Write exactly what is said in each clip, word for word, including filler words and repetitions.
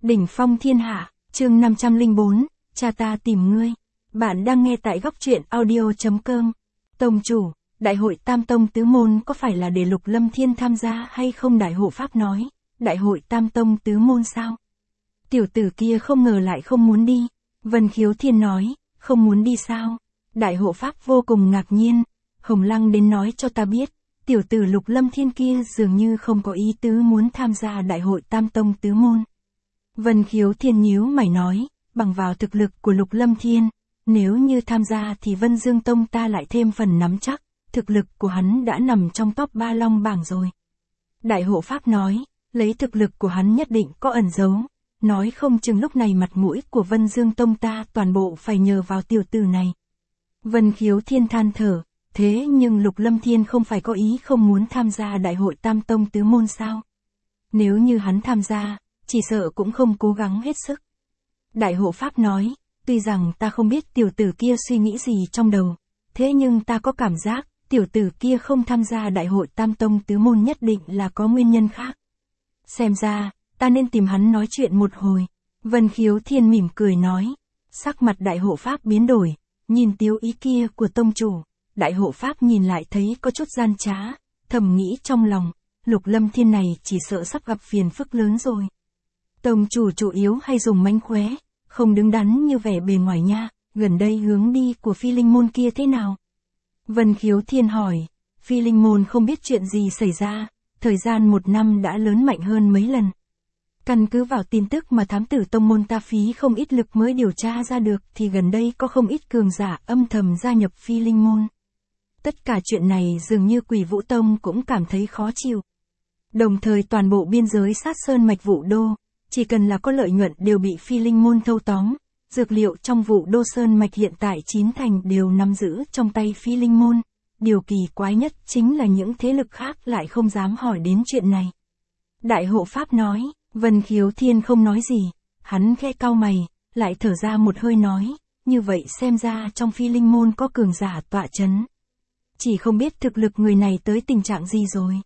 Đỉnh phong thiên hạ, chương năm trăm lẻ bốn, cha ta tìm ngươi. Bạn đang nghe tại góc truyện audio chấm com. Tông chủ, đại hội Tam Tông Tứ Môn có phải là để Lục Lâm Thiên tham gia hay không? Đại hộ pháp nói, đại hội Tam Tông Tứ Môn sao? Tiểu tử kia không ngờ lại không muốn đi. Vân Khiếu Thiên nói, không muốn đi sao? Đại hộ pháp vô cùng ngạc nhiên. Hồng Lăng đến nói cho ta biết, tiểu tử Lục Lâm Thiên kia dường như không có ý tứ muốn tham gia đại hội Tam Tông Tứ Môn. Vân Khiếu Thiên nhíu mày nói, bằng vào thực lực của Lục Lâm Thiên, nếu như tham gia thì Vân Dương Tông ta lại thêm phần nắm chắc, thực lực của hắn đã nằm trong top ba long bảng rồi. Đại hộ pháp nói, lấy thực lực của hắn nhất định có ẩn giấu, nói không chừng lúc này mặt mũi của Vân Dương Tông ta toàn bộ phải nhờ vào tiểu tử này. Vân Khiếu Thiên than thở, thế nhưng Lục Lâm Thiên không phải có ý không muốn tham gia đại hội Tam Tông Tứ Môn sao? Nếu như hắn tham gia, chỉ sợ cũng không cố gắng hết sức. Đại hộ pháp nói, tuy rằng ta không biết tiểu tử kia suy nghĩ gì trong đầu, thế nhưng ta có cảm giác, tiểu tử kia không tham gia đại hội Tam Tông Tứ Môn nhất định là có nguyên nhân khác. Xem ra, ta nên tìm hắn nói chuyện một hồi. Vân Khiếu Thiên mỉm cười nói, sắc mặt đại hộ pháp biến đổi, nhìn tiêu ý kia của tông chủ, đại hộ pháp nhìn lại thấy có chút gian trá, thầm nghĩ trong lòng, Lục Lâm Thiên này chỉ sợ sắp gặp phiền phức lớn rồi. Tông chủ chủ yếu hay dùng mánh khóe, không đứng đắn như vẻ bề ngoài nha, gần đây hướng đi của Phi Linh Môn kia thế nào? Vân Khiếu Thiên hỏi, Phi Linh Môn không biết chuyện gì xảy ra, thời gian một năm đã lớn mạnh hơn mấy lần. Căn cứ vào tin tức mà thám tử tông môn ta phí không ít lực mới điều tra ra được thì gần đây có không ít cường giả âm thầm gia nhập Phi Linh Môn. Tất cả chuyện này dường như Quỷ Vũ Tông cũng cảm thấy khó chịu. Đồng thời toàn bộ biên giới sát sơn mạch Vũ Đô, chỉ cần là có lợi nhuận đều bị Phi Linh Môn thâu tóm, dược liệu trong Vũ Đô Sơn mạch hiện tại chín thành đều nắm giữ trong tay Phi Linh Môn. Điều kỳ quái nhất chính là những thế lực khác lại không dám hỏi đến chuyện này. Đại hộ pháp nói, Vân Khiếu Thiên không nói gì, hắn khẽ cau mày, lại thở ra một hơi nói, như vậy xem ra trong Phi Linh Môn có cường giả tọa chấn. Chỉ không biết thực lực người này tới tình trạng gì rồi.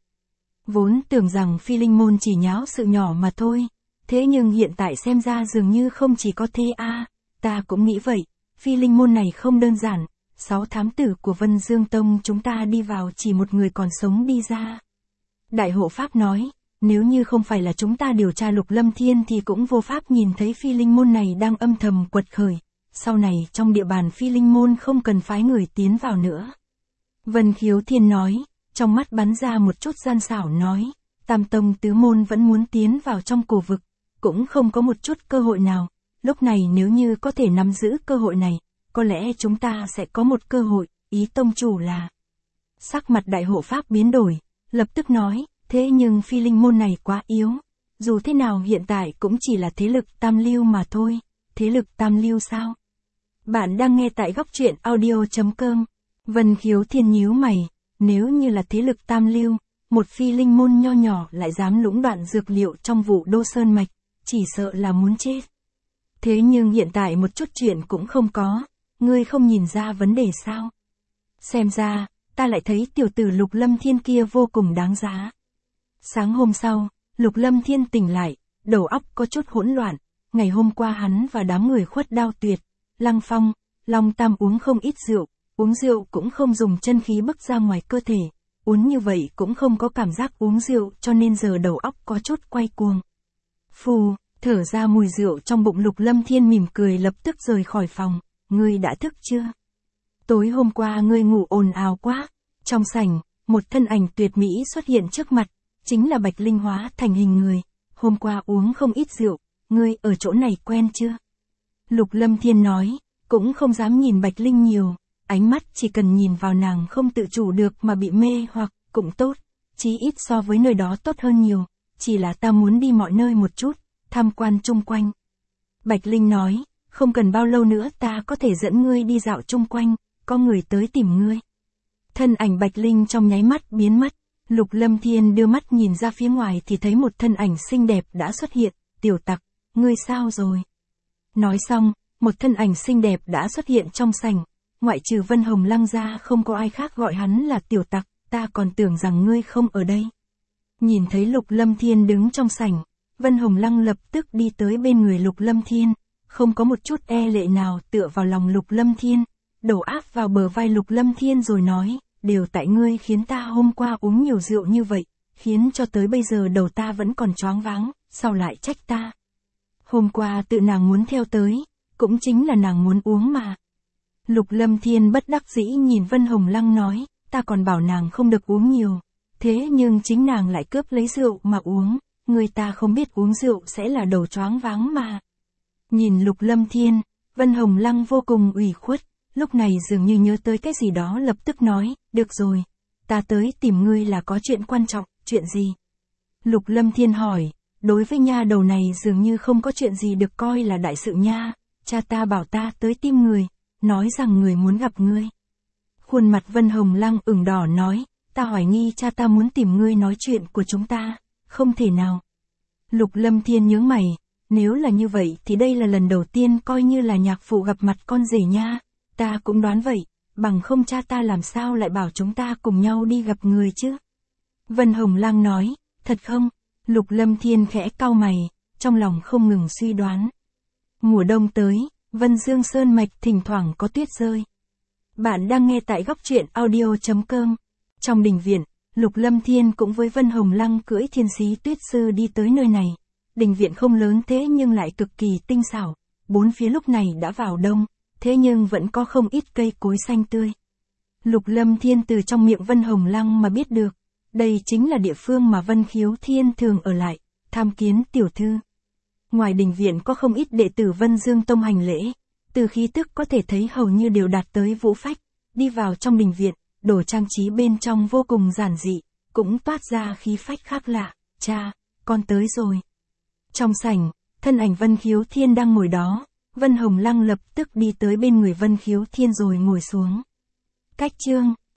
Vốn tưởng rằng Phi Linh Môn chỉ nháo sự nhỏ mà thôi. Thế nhưng hiện tại xem ra dường như không chỉ có thế a, à, ta cũng nghĩ vậy, Phi Linh Môn này không đơn giản, sáu thám tử của Vân Dương Tông chúng ta đi vào chỉ một người còn sống đi ra. Đại hộ pháp nói, nếu như không phải là chúng ta điều tra Lục Lâm Thiên thì cũng vô pháp nhìn thấy Phi Linh Môn này đang âm thầm quật khởi, sau này trong địa bàn Phi Linh Môn không cần phái người tiến vào nữa. Vân Khiếu Thiên nói, trong mắt bắn ra một chút gian xảo nói, Tam Tông Tứ Môn vẫn muốn tiến vào trong cổ vực, cũng không có một chút cơ hội nào, lúc này nếu như có thể nắm giữ cơ hội này, có lẽ chúng ta sẽ có một cơ hội, ý tông chủ là. Sắc mặt đại hộ pháp biến đổi, lập tức nói, thế nhưng Phi Linh Môn này quá yếu, dù thế nào hiện tại cũng chỉ là thế lực tam lưu mà thôi, thế lực tam lưu sao? Bạn đang nghe tại góc truyện audio chấm com. Vân Khiếu Thiên nhíu mày, nếu như là thế lực tam lưu, một Phi Linh Môn nho nhỏ lại dám lũng đoạn dược liệu trong Vũ Đô Sơn mạch, chỉ sợ là muốn chết. Thế nhưng hiện tại một chút chuyện cũng không có, ngươi không nhìn ra vấn đề sao? Xem ra, ta lại thấy tiểu tử Lục Lâm Thiên kia vô cùng đáng giá. Sáng hôm sau, Lục Lâm Thiên tỉnh lại, đầu óc có chút hỗn loạn, ngày hôm qua hắn và đám người Khuất Đao Tuyệt, Lăng Phong, Long Tam uống không ít rượu, uống rượu cũng không dùng chân khí bức ra ngoài cơ thể, uống như vậy cũng không có cảm giác uống rượu cho nên giờ đầu óc có chút quay cuồng. Phù, thở ra mùi rượu trong bụng Lục Lâm Thiên mỉm cười lập tức rời khỏi phòng, ngươi đã thức chưa? Tối hôm qua ngươi ngủ ồn ào quá. Trong sảnh, một thân ảnh tuyệt mỹ xuất hiện trước mặt, chính là Bạch Linh hóa thành hình người, hôm qua uống không ít rượu, ngươi ở chỗ này quen chưa? Lục Lâm Thiên nói, cũng không dám nhìn Bạch Linh nhiều, ánh mắt chỉ cần nhìn vào nàng không tự chủ được mà bị mê hoặc, cũng tốt, chí ít so với nơi đó tốt hơn nhiều, chỉ là ta muốn đi mọi nơi một chút, tham quan chung quanh. Bạch Linh nói, không cần bao lâu nữa ta có thể dẫn ngươi đi dạo chung quanh, có người tới tìm ngươi. Thân ảnh Bạch Linh trong nháy mắt biến mất, Lục Lâm Thiên đưa mắt nhìn ra phía ngoài thì thấy một thân ảnh xinh đẹp đã xuất hiện, tiểu tặc, ngươi sao rồi? Nói xong, một thân ảnh xinh đẹp đã xuất hiện trong sảnh, ngoại trừ Vân Hồng Lăng ra không có ai khác gọi hắn là tiểu tặc, ta còn tưởng rằng ngươi không ở đây. Nhìn thấy Lục Lâm Thiên đứng trong sảnh, Vân Hồng Lăng lập tức đi tới bên người Lục Lâm Thiên, không có một chút e lệ nào tựa vào lòng Lục Lâm Thiên, đầu áp vào bờ vai Lục Lâm Thiên rồi nói, đều tại ngươi khiến ta hôm qua uống nhiều rượu như vậy, khiến cho tới bây giờ đầu ta vẫn còn choáng váng, sao lại trách ta. Hôm qua tự nàng muốn theo tới, cũng chính là nàng muốn uống mà. Lục Lâm Thiên bất đắc dĩ nhìn Vân Hồng Lăng nói, ta còn bảo nàng không được uống nhiều, thế nhưng chính nàng lại cướp lấy rượu mà uống, người ta không biết uống rượu sẽ là đầu choáng váng mà. Nhìn Lục Lâm Thiên, Vân Hồng Lăng vô cùng ủy khuất, lúc này dường như nhớ tới cái gì đó lập tức nói, được rồi, ta tới tìm ngươi là có chuyện quan trọng, chuyện gì? Lục Lâm Thiên hỏi, đối với nha đầu này dường như không có chuyện gì được coi là đại sự nha, cha ta bảo ta tới tìm người, nói rằng người muốn gặp ngươi. Khuôn mặt Vân Hồng Lăng ửng đỏ nói, ta hoài nghi cha ta muốn tìm ngươi nói chuyện của chúng ta, không thể nào. Lục Lâm Thiên nhướng mày, nếu là như vậy thì đây là lần đầu tiên coi như là nhạc phụ gặp mặt con rể nha, ta cũng đoán vậy, bằng không cha ta làm sao lại bảo chúng ta cùng nhau đi gặp người chứ. Vân Hồng Lăng nói, thật không? Lục Lâm Thiên khẽ cau mày, trong lòng không ngừng suy đoán. Mùa đông tới, Vân Dương Sơn Mạch thỉnh thoảng có tuyết rơi. Bạn đang nghe tại góc truyện audio chấm com. Trong đình viện, Lục Lâm Thiên cũng với Vân Hồng Lăng cưỡi thiên sĩ tuyết sư đi tới nơi này. Đình viện không lớn thế nhưng lại cực kỳ tinh xảo, bốn phía lúc này đã vào đông, thế nhưng vẫn có không ít cây cối xanh tươi. Lục Lâm Thiên từ trong miệng Vân Hồng Lăng mà biết được, đây chính là địa phương mà Vân Khiếu Thiên thường ở lại, tham kiến tiểu thư. Ngoài đình viện có không ít đệ tử Vân Dương Tông hành lễ, từ khí tức có thể thấy hầu như đều đạt tới vũ phách, đi vào trong đình viện, đồ trang trí bên trong vô cùng giản dị, cũng toát ra khí phách khác lạ, cha, con tới rồi. Trong sảnh, thân ảnh Vân Khiếu Thiên đang ngồi đó, Vân Hồng Lăng lập tức đi tới bên người Vân Khiếu Thiên rồi ngồi xuống. Cách chương,